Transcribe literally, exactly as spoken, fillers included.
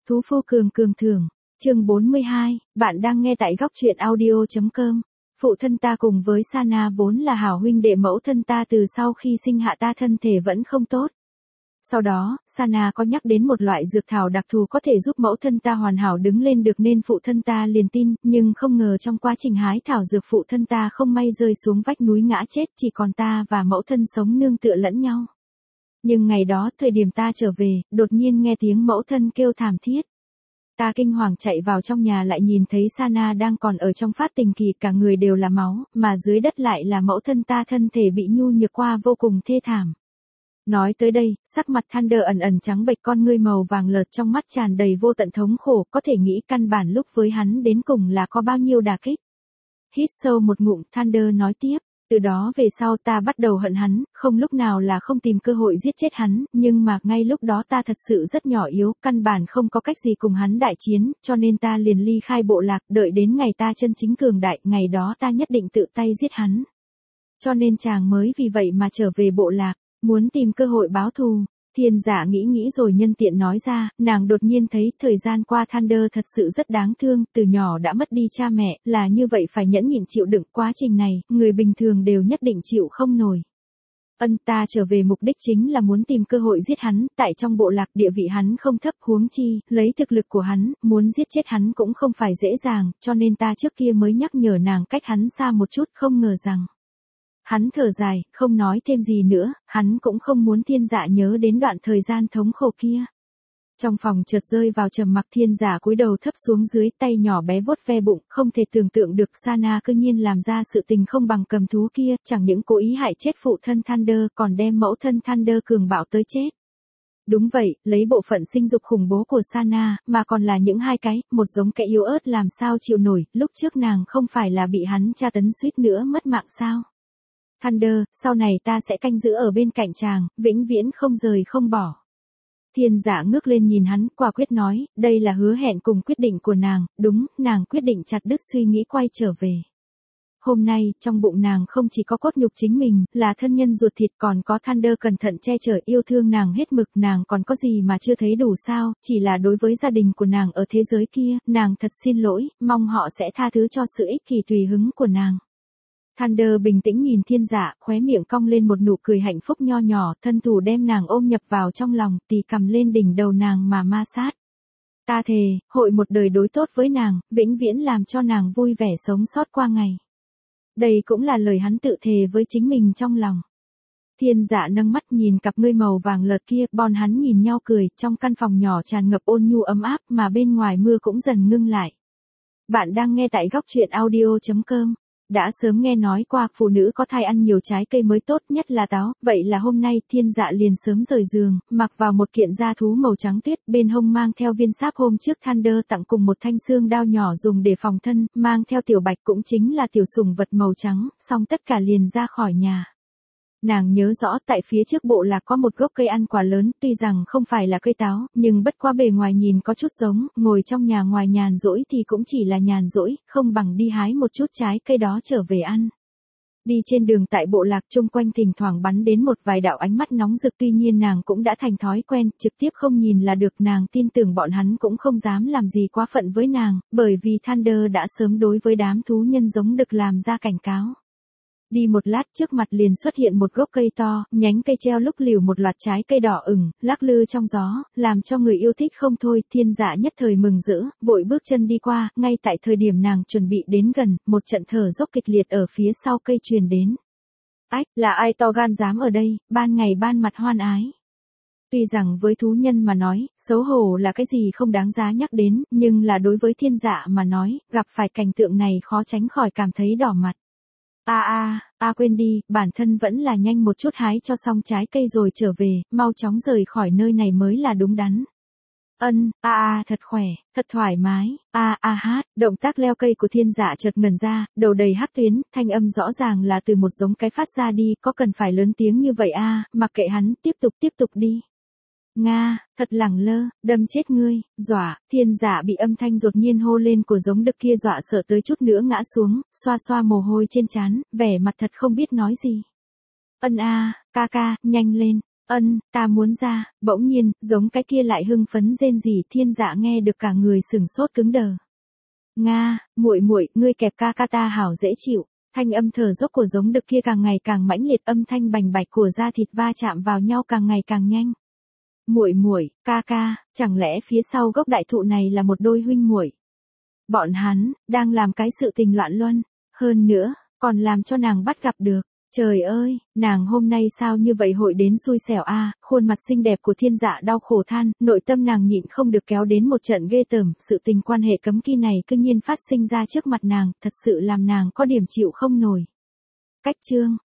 Thú phu cường cường thưởng, chương bốn mươi hai, bạn đang nghe tại góc truyện audio.com. Phụ thân ta cùng với Sana vốn là hảo huynh đệ, mẫu thân ta từ sau khi sinh hạ ta thân thể vẫn không tốt. Sau đó, Sana có nhắc đến một loại dược thảo đặc thù có thể giúp mẫu thân ta hoàn hảo đứng lên được nên phụ thân ta liền tin, nhưng không ngờ trong quá trình hái thảo dược phụ thân ta không may rơi xuống vách núi ngã chết, chỉ còn ta và mẫu thân sống nương tựa lẫn nhau. Nhưng ngày đó, thời điểm ta trở về, đột nhiên nghe tiếng mẫu thân kêu thảm thiết. Ta kinh hoàng chạy vào trong nhà lại nhìn thấy Sana đang còn ở trong phát tình kỳ, cả người đều là máu, mà dưới đất lại là mẫu thân ta thân thể bị nhu nhược qua vô cùng thê thảm. Nói tới đây, sắc mặt Thunder ẩn ẩn trắng bệch, con ngươi màu vàng lợt trong mắt tràn đầy vô tận thống khổ, có thể nghĩ căn bản lúc với hắn đến cùng là có bao nhiêu đả kích. Hít sâu một ngụm, Thunder nói tiếp. Từ đó về sau ta bắt đầu hận hắn, không lúc nào là không tìm cơ hội giết chết hắn, nhưng mà ngay lúc đó ta thật sự rất nhỏ yếu, căn bản không có cách gì cùng hắn đại chiến, cho nên ta liền ly khai bộ lạc, đợi đến ngày ta chân chính cường đại, ngày đó ta nhất định tự tay giết hắn. Cho nên chàng mới vì vậy mà trở về bộ lạc, muốn tìm cơ hội báo thù. Thiên Giả nghĩ nghĩ rồi nhân tiện nói ra, nàng đột nhiên thấy thời gian qua Thunder thật sự rất đáng thương, từ nhỏ đã mất đi cha mẹ, là như vậy phải nhẫn nhịn chịu đựng quá trình này, người bình thường đều nhất định chịu không nổi. Ân, ta trở về mục đích chính là muốn tìm cơ hội giết hắn, tại trong bộ lạc địa vị hắn không thấp, huống chi, lấy thực lực của hắn, muốn giết chết hắn cũng không phải dễ dàng, cho nên ta trước kia mới nhắc nhở nàng cách hắn xa một chút, không ngờ rằng. Hắn thở dài, không nói thêm gì nữa, hắn cũng không muốn Thiên Giả nhớ đến đoạn thời gian thống khổ kia. Trong phòng chợt rơi vào trầm mặc, Thiên Giả cúi đầu thấp xuống dưới, tay nhỏ bé vuốt ve bụng, không thể tưởng tượng được Sana cư nhiên làm ra sự tình không bằng cầm thú kia, chẳng những cố ý hại chết phụ thân Thunder còn đem mẫu thân Thunder cường bạo tới chết. Đúng vậy, lấy bộ phận sinh dục khủng bố của Sana, mà còn là những hai cái, một giống kẻ yếu ớt làm sao chịu nổi, lúc trước nàng không phải là bị hắn tra tấn suýt nữa mất mạng sao. Thunder, sau này ta sẽ canh giữ ở bên cạnh chàng, vĩnh viễn không rời không bỏ. Thiên Giả ngước lên nhìn hắn, quả quyết nói, đây là hứa hẹn cùng quyết định của nàng, đúng, nàng quyết định chặt đứt suy nghĩ quay trở về. Hôm nay, trong bụng nàng không chỉ có cốt nhục chính mình, là thân nhân ruột thịt, còn có Thunder cẩn thận che chở yêu thương nàng hết mực, nàng còn có gì mà chưa thấy đủ sao, chỉ là đối với gia đình của nàng ở thế giới kia, nàng thật xin lỗi, mong họ sẽ tha thứ cho sự ích kỷ tùy hứng của nàng. Thunder bình tĩnh nhìn Thiên Giả, khóe miệng cong lên một nụ cười hạnh phúc nho nhỏ, thân thủ đem nàng ôm nhập vào trong lòng, tì cầm lên đỉnh đầu nàng mà ma sát. Ta thề, hội một đời đối tốt với nàng, vĩnh viễn làm cho nàng vui vẻ sống sót qua ngày. Đây cũng là lời hắn tự thề với chính mình trong lòng. Thiên Giả nâng mắt nhìn cặp ngươi màu vàng lợt kia, bọn hắn nhìn nhau cười, trong căn phòng nhỏ tràn ngập ôn nhu ấm áp mà bên ngoài mưa cũng dần ngưng lại. Bạn đang nghe tại góc truyện audio.com. Đã sớm nghe nói qua phụ nữ có thai ăn nhiều trái cây mới tốt, nhất là táo, vậy là hôm nay Thiên Giả liền sớm rời giường, mặc vào một kiện da thú màu trắng tuyết, bên hông mang theo viên sáp hôm trước Thunder tặng cùng một thanh xương đao nhỏ dùng để phòng thân, mang theo tiểu bạch cũng chính là tiểu sủng vật màu trắng, xong tất cả liền ra khỏi nhà. Nàng nhớ rõ tại phía trước bộ lạc có một gốc cây ăn quả lớn, tuy rằng không phải là cây táo, nhưng bất quá bề ngoài nhìn có chút giống, ngồi trong nhà ngoài nhàn rỗi thì cũng chỉ là nhàn rỗi, không bằng đi hái một chút trái cây đó trở về ăn. Đi trên đường tại bộ lạc chung quanh thỉnh thoảng bắn đến một vài đạo ánh mắt nóng rực, tuy nhiên nàng cũng đã thành thói quen, trực tiếp không nhìn là được, nàng tin tưởng bọn hắn cũng không dám làm gì quá phận với nàng, bởi vì Thunder đã sớm đối với đám thú nhân giống đực làm ra cảnh cáo. Đi một lát trước mặt liền xuất hiện một gốc cây to, nhánh cây treo lúc liều một loạt trái cây đỏ ửng, lắc lư trong gió, làm cho người yêu thích không thôi. Thiên Giả nhất thời mừng rỡ, vội bước chân đi qua, ngay tại thời điểm nàng chuẩn bị đến gần, một trận thở dốc kịch liệt ở phía sau cây truyền đến. Ách, là ai to gan dám ở đây, ban ngày ban mặt hoan ái. Tuy rằng với thú nhân mà nói, xấu hổ là cái gì không đáng giá nhắc đến, nhưng là đối với Thiên Giả mà nói, gặp phải cảnh tượng này khó tránh khỏi cảm thấy đỏ mặt. A a, a quên đi, bản thân vẫn là nhanh một chút hái cho xong trái cây rồi trở về, mau chóng rời khỏi nơi này mới là đúng đắn. Ân, a a thật khỏe, thật thoải mái, a a hát, động tác leo cây của Thiên Giả chợt ngẩn ra, đầu đầy hắc tuyến, thanh âm rõ ràng là từ một giống cái phát ra đi, có cần phải lớn tiếng như vậy a, mặc kệ hắn, tiếp tục tiếp tục đi. Nga, thật lẳng lơ, đâm chết ngươi, dọa, Thiên Giả bị âm thanh đột nhiên hô lên của giống đực kia dọa sợ tới chút nữa ngã xuống, xoa xoa mồ hôi trên trán, vẻ mặt thật không biết nói gì. Ân a, ca ca, nhanh lên, Ân, ta muốn ra, bỗng nhiên, giống cái kia lại hưng phấn rên rỉ, Thiên Dạ nghe được cả người sừng sốt cứng đờ. Nga, muội muội, ngươi kẹp ca ca ta hảo dễ chịu. Thanh âm thở dốc của giống đực kia càng ngày càng mãnh liệt, âm thanh bành bạch của da thịt va chạm vào nhau càng ngày càng nhanh. Muội muội, ca ca, chẳng lẽ phía sau gốc đại thụ này là một đôi huynh muội? Bọn hắn đang làm cái sự tình loạn luân, hơn nữa, còn làm cho nàng bắt gặp được. Trời ơi, nàng hôm nay sao như vậy hội đến xui xẻo a, khuôn mặt xinh đẹp của Thiên Dạ đau khổ than, nội tâm nàng nhịn không được kéo đến một trận ghê tởm, sự tình quan hệ cấm kỵ này cư nhiên phát sinh ra trước mặt nàng, thật sự làm nàng có điểm chịu không nổi. Cách chương